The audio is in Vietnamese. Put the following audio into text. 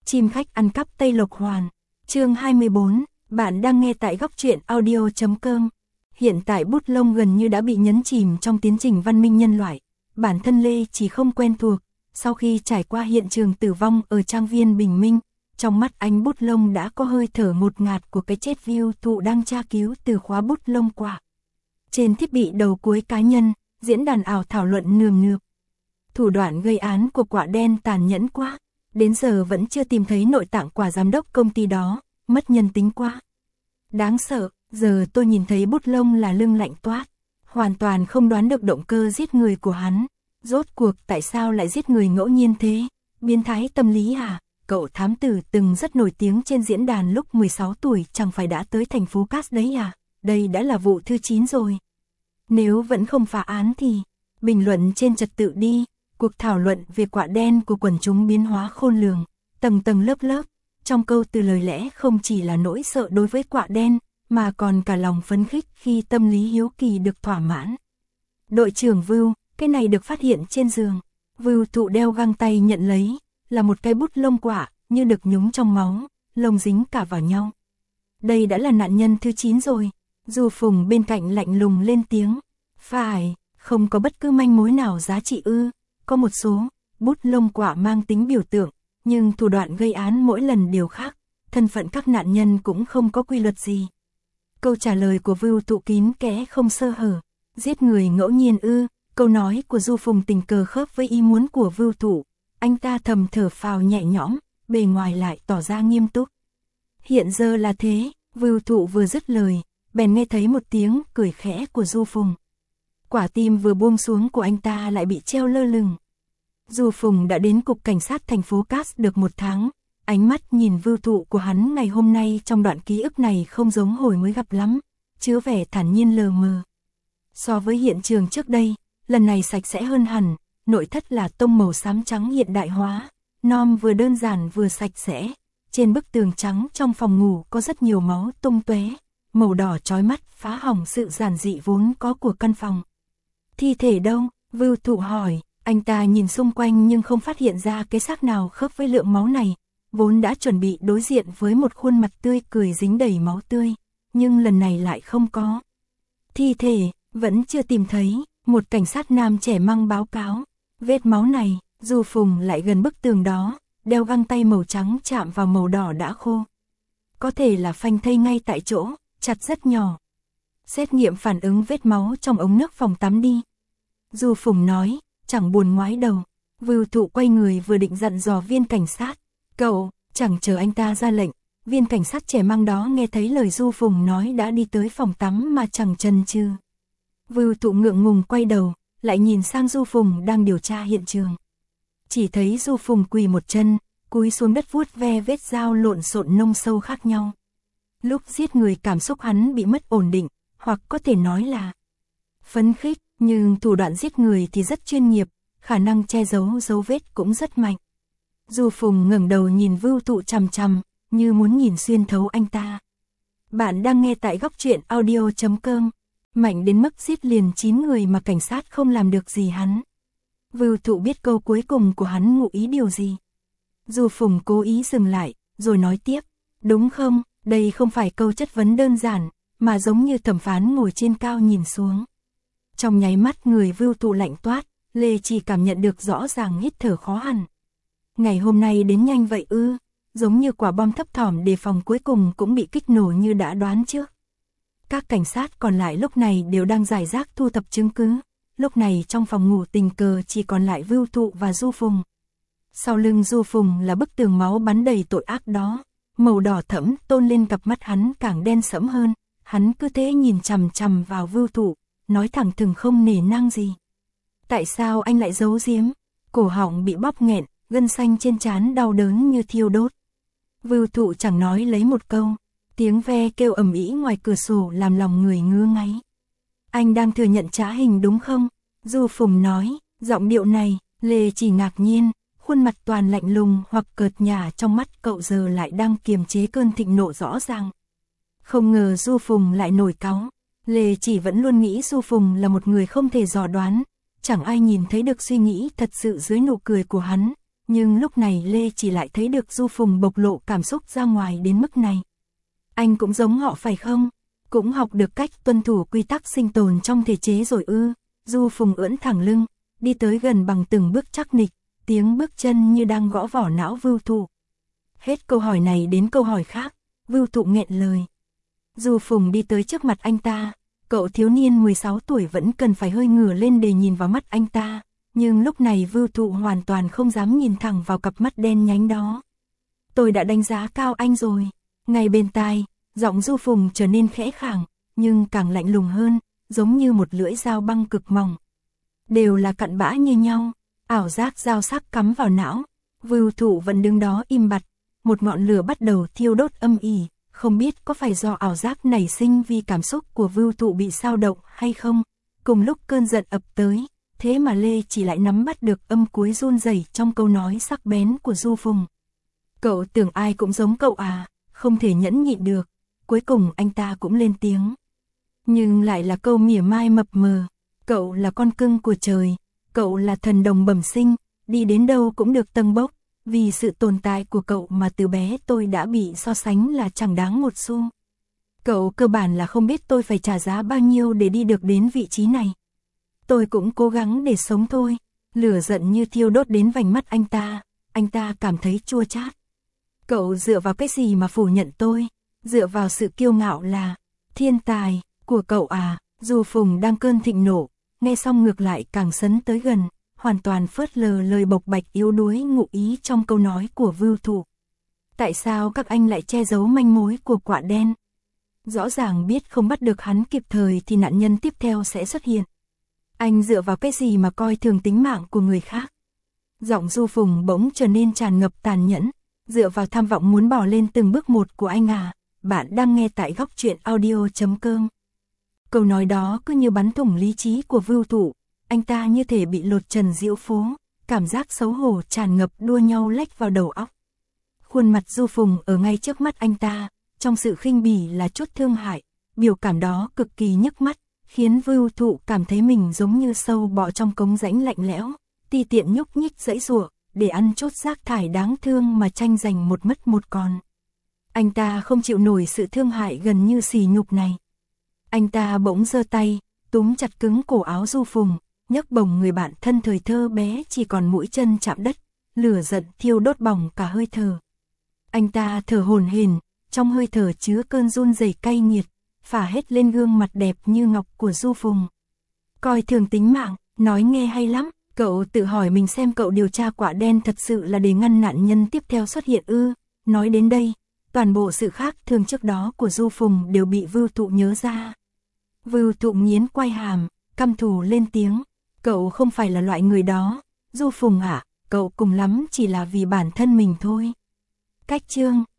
Chim khách ăn cắp Tây Lộc Hoàn. Chương 24, bạn đang nghe tại góc truyện audio.com. Hiện tại bút lông gần như đã bị nhấn chìm trong tiến trình văn minh nhân loại. Bản thân Lê chỉ không quen thuộc, sau khi trải qua hiện trường tử vong ở trang viên Bình Minh, trong mắt anh bút lông đã có hơi thở ngột ngạt của cái chết Vưu Thụ đang tra cứu từ khóa bút lông quả. Trên thiết bị đầu cuối cá nhân, diễn đàn ảo thảo luận nườm nượp. Thủ đoạn gây án của quả đen tàn nhẫn quá, đến giờ vẫn chưa tìm thấy nội tạng quả giám đốc công ty đó, mất nhân tính quá. Đáng sợ, giờ tôi nhìn thấy bút lông là lưng lạnh toát, hoàn toàn không đoán được động cơ giết người của hắn. Rốt cuộc tại sao lại giết người ngẫu nhiên thế? Biến thái tâm lý à? Cậu thám tử từng rất nổi tiếng trên diễn đàn lúc 16 tuổi chẳng phải đã tới thành phố Cát đấy à? Đây đã là vụ thứ 9 rồi. Nếu vẫn không phá án thì bình luận trên trật tự đi. Cuộc thảo luận về quả đen của quần chúng biến hóa khôn lường, tầng tầng lớp lớp, trong câu từ lời lẽ không chỉ là nỗi sợ đối với quả đen, mà còn cả lòng phấn khích khi tâm lý hiếu kỳ được thỏa mãn. Đội trưởng Vưu, cái này được phát hiện trên giường. Vưu Thụ đeo găng tay nhận lấy, là một cái bút lông quả, như được nhúng trong máu, lông dính cả vào nhau. Đây đã là nạn nhân thứ 9 rồi. Du Phùng bên cạnh lạnh lùng lên tiếng. Phải, không có bất cứ manh mối nào giá trị ư? Có một số bút lông quả mang tính biểu tượng, nhưng thủ đoạn gây án mỗi lần đều khác, thân phận các nạn nhân cũng không có quy luật gì. Câu trả lời của Vưu Thụ kín kẽ không sơ hở. Giết người ngẫu nhiên ư? Câu nói của Du Phùng tình cờ khớp với ý muốn của Vưu Thụ. Anh ta thầm thở phào nhẹ nhõm, bề ngoài lại tỏ ra nghiêm túc. Hiện giờ là thế. Vưu Thụ vừa dứt lời, bèn nghe thấy một tiếng cười khẽ của Du Phùng. Quả tim vừa buông xuống của anh ta lại bị treo lơ lửng. Du Phùng đã đến cục cảnh sát thành phố Cát được 1 tháng, ánh mắt nhìn Vưu Thụ của hắn ngày hôm nay trong đoạn ký ức này không giống hồi mới gặp lắm, chứa vẻ thản nhiên lờ mờ. So với hiện trường trước đây, lần này sạch sẽ hơn hẳn, nội thất là tông màu xám trắng hiện đại hóa, nom vừa đơn giản vừa sạch sẽ. Trên bức tường trắng trong phòng ngủ có rất nhiều máu tung tóe, màu đỏ chói mắt phá hỏng sự giản dị vốn có của căn phòng. Thi thể đâu? Vưu Thụ hỏi. Anh ta nhìn xung quanh nhưng không phát hiện ra cái xác nào khớp với lượng máu này, vốn đã chuẩn bị đối diện với một khuôn mặt tươi cười dính đầy máu tươi, nhưng lần này lại không có. Thi thể, vẫn chưa tìm thấy, một cảnh sát nam trẻ măng báo cáo. Vết máu này, Du Phùng lại gần bức tường đó, đeo găng tay màu trắng chạm vào màu đỏ đã khô. Có thể là phanh thây ngay tại chỗ, chặt rất nhỏ. Xét nghiệm phản ứng vết máu trong ống nước phòng tắm đi. Du Phùng nói, chẳng buồn ngoái đầu. Vưu Thụ quay người vừa định dặn dò viên cảnh sát. Cậu, chẳng chờ anh ta ra lệnh. Viên cảnh sát trẻ măng đó nghe thấy lời Du Phùng nói đã đi tới phòng tắm mà chẳng chần chừ. Vưu Thụ ngượng ngùng quay đầu, lại nhìn sang Du Phùng đang điều tra hiện trường. Chỉ thấy Du Phùng quỳ một chân, cúi xuống đất vuốt ve vết dao lộn xộn nông sâu khác nhau. Lúc giết người cảm xúc hắn bị mất ổn định, hoặc có thể nói là phấn khích, nhưng thủ đoạn giết người thì rất chuyên nghiệp, khả năng che giấu dấu vết cũng rất mạnh. Du Phùng ngẩng đầu nhìn Vưu Thụ chằm chằm, như muốn nhìn xuyên thấu anh ta. Bạn đang nghe tại góc truyện audio.com. Mạnh đến mức giết liền 9 người mà cảnh sát không làm được gì hắn. Vưu Thụ biết câu cuối cùng của hắn ngụ ý điều gì. Du Phùng cố ý dừng lại, rồi nói tiếp. Đúng không, đây không phải câu chất vấn đơn giản, mà giống như thẩm phán ngồi trên cao nhìn xuống. Trong nháy mắt người Vưu Thụ lạnh toát, Lê chỉ cảm nhận được rõ ràng hít thở khó hẳn. Ngày hôm nay đến nhanh vậy ư? Giống như quả bom thấp thỏm đề phòng cuối cùng cũng bị kích nổ như đã đoán trước. Các cảnh sát còn lại lúc này đều đang rải rác thu thập chứng cứ. Lúc này trong phòng ngủ tình cờ chỉ còn lại Vưu Thụ và Du Phùng. Sau lưng Du Phùng là bức tường máu bắn đầy tội ác đó. Màu đỏ thẫm tôn lên cặp mắt hắn càng đen sẫm hơn. Hắn cứ thế nhìn chằm chằm vào Vưu Thụ, nói thẳng thừng không nể nang gì. Tại sao anh lại giấu giếm? Cổ họng bị bóp nghẹn, gân xanh trên trán đau đớn như thiêu đốt. Vưu Thụ chẳng nói lấy một câu. Tiếng ve kêu ầm ĩ ngoài cửa sổ làm lòng người ngứa ngáy. Anh đang thừa nhận trá hình đúng không? Du Phùng nói, giọng điệu này, Lê chỉ ngạc nhiên, khuôn mặt toàn lạnh lùng hoặc cợt nhả trong mắt cậu giờ lại đang kiềm chế cơn thịnh nộ rõ ràng. Không ngờ Du Phùng lại nổi cáu. Lê chỉ vẫn luôn nghĩ Du Phùng là một người không thể dò đoán, chẳng ai nhìn thấy được suy nghĩ thật sự dưới nụ cười của hắn, Nhưng lúc này Lê chỉ lại thấy được Du Phùng bộc lộ cảm xúc ra ngoài đến mức này. Anh cũng giống họ phải không? Cũng học được cách tuân thủ quy tắc sinh tồn trong thể chế rồi ư? Du Phùng ưỡn thẳng lưng, đi tới gần bằng từng bước chắc nịch, tiếng bước chân như đang gõ vỏ não Vưu Thụ. Hết câu hỏi này đến câu hỏi khác, Vưu Thụ nghẹn lời. Du Phùng đi tới trước mặt anh ta, cậu thiếu niên 16 tuổi vẫn cần phải hơi ngửa lên để nhìn vào mắt anh ta, nhưng lúc này Vưu Thụ hoàn toàn không dám nhìn thẳng vào cặp mắt đen nhánh đó. Tôi đã đánh giá cao anh rồi. Ngay bên tai, giọng Du Phùng trở nên khẽ khàng, nhưng càng lạnh lùng hơn, giống như một lưỡi dao băng cực mỏng. Đều là cặn bã như nhau, ảo giác dao sắc cắm vào não. Vưu Thụ vẫn đứng đó im bặt, một ngọn lửa bắt đầu thiêu đốt âm ỉ, không biết có phải do ảo giác nảy sinh vì cảm xúc của Vưu Thụ bị xao động hay không. Cùng lúc cơn giận ập tới, thế mà Lê chỉ lại nắm bắt được âm cuối run rẩy trong câu nói sắc bén của Du Phùng. Cậu tưởng ai cũng giống cậu à? Không thể nhẫn nhịn được. Cuối cùng anh ta cũng lên tiếng. Nhưng lại là câu mỉa mai mập mờ. Cậu là con cưng của trời. Cậu là thần đồng bẩm sinh. Đi đến đâu cũng được tâng bốc. Vì sự tồn tại của cậu mà từ bé tôi đã bị so sánh là chẳng đáng một xu. Cậu cơ bản là không biết tôi phải trả giá bao nhiêu để đi được đến vị trí này. Tôi cũng cố gắng để sống thôi. Lửa giận như thiêu đốt đến vành mắt anh ta cảm thấy chua chát. Cậu dựa vào cái gì mà phủ nhận tôi? Dựa vào sự kiêu ngạo là thiên tài của cậu à? Du Phùng đang cơn thịnh nộ, nghe xong ngược lại càng sấn tới gần, hoàn toàn phớt lờ lời bộc bạch yếu đuối ngụ ý trong câu nói của Vưu Thụ. Tại sao các anh lại che giấu manh mối của Quạ Đen? Rõ ràng biết không bắt được hắn kịp thời thì nạn nhân tiếp theo sẽ xuất hiện. Anh dựa vào cái gì mà coi thường tính mạng của người khác? Giọng Du Phùng bỗng trở nên tràn ngập tàn nhẫn. Dựa vào tham vọng muốn bỏ lên từng bước một của anh à? Bạn đang nghe tại góc truyện audio.com. Câu nói đó cứ như bắn thủng lý trí của Vưu Thụ. Anh ta như thể bị lột trần diễu phố, cảm giác xấu hổ tràn ngập đua nhau lách vào đầu óc. Khuôn mặt Du Phùng ở ngay trước mắt anh ta, trong sự khinh bỉ là chút thương hại, biểu cảm đó cực kỳ nhức mắt, khiến Vưu Thụ cảm thấy mình giống như sâu bọ trong cống rãnh lạnh lẽo, ti tiện nhúc nhích giãy giụa để ăn chốt rác thải đáng thương mà tranh giành một mất một còn. Anh ta không chịu nổi sự thương hại gần như sỉ nhục này. Anh ta bỗng giơ tay, túm chặt cứng cổ áo Du Phùng, nhấc bổng người bạn thân thời thơ bé chỉ còn mũi chân chạm đất, lửa giận thiêu đốt bỏng cả hơi thở. Anh ta thở hổn hển, trong hơi thở chứa cơn run rẩy cay nghiệt, phả hết lên gương mặt đẹp như ngọc của Du Phùng. Coi thường tính mạng, nói nghe hay lắm. Cậu tự hỏi mình xem cậu điều tra Quạ Đen thật sự là để ngăn nạn nhân tiếp theo xuất hiện ư? Nói đến đây, toàn bộ sự khác thường trước đó của Du Phùng đều bị Vưu Thụ nhớ ra. Vưu Thụ nghiến quai hàm, căm thù lên tiếng. Cậu không phải là loại người đó. Du Phùng ạ, cậu cùng lắm chỉ là vì bản thân mình thôi. Cách chương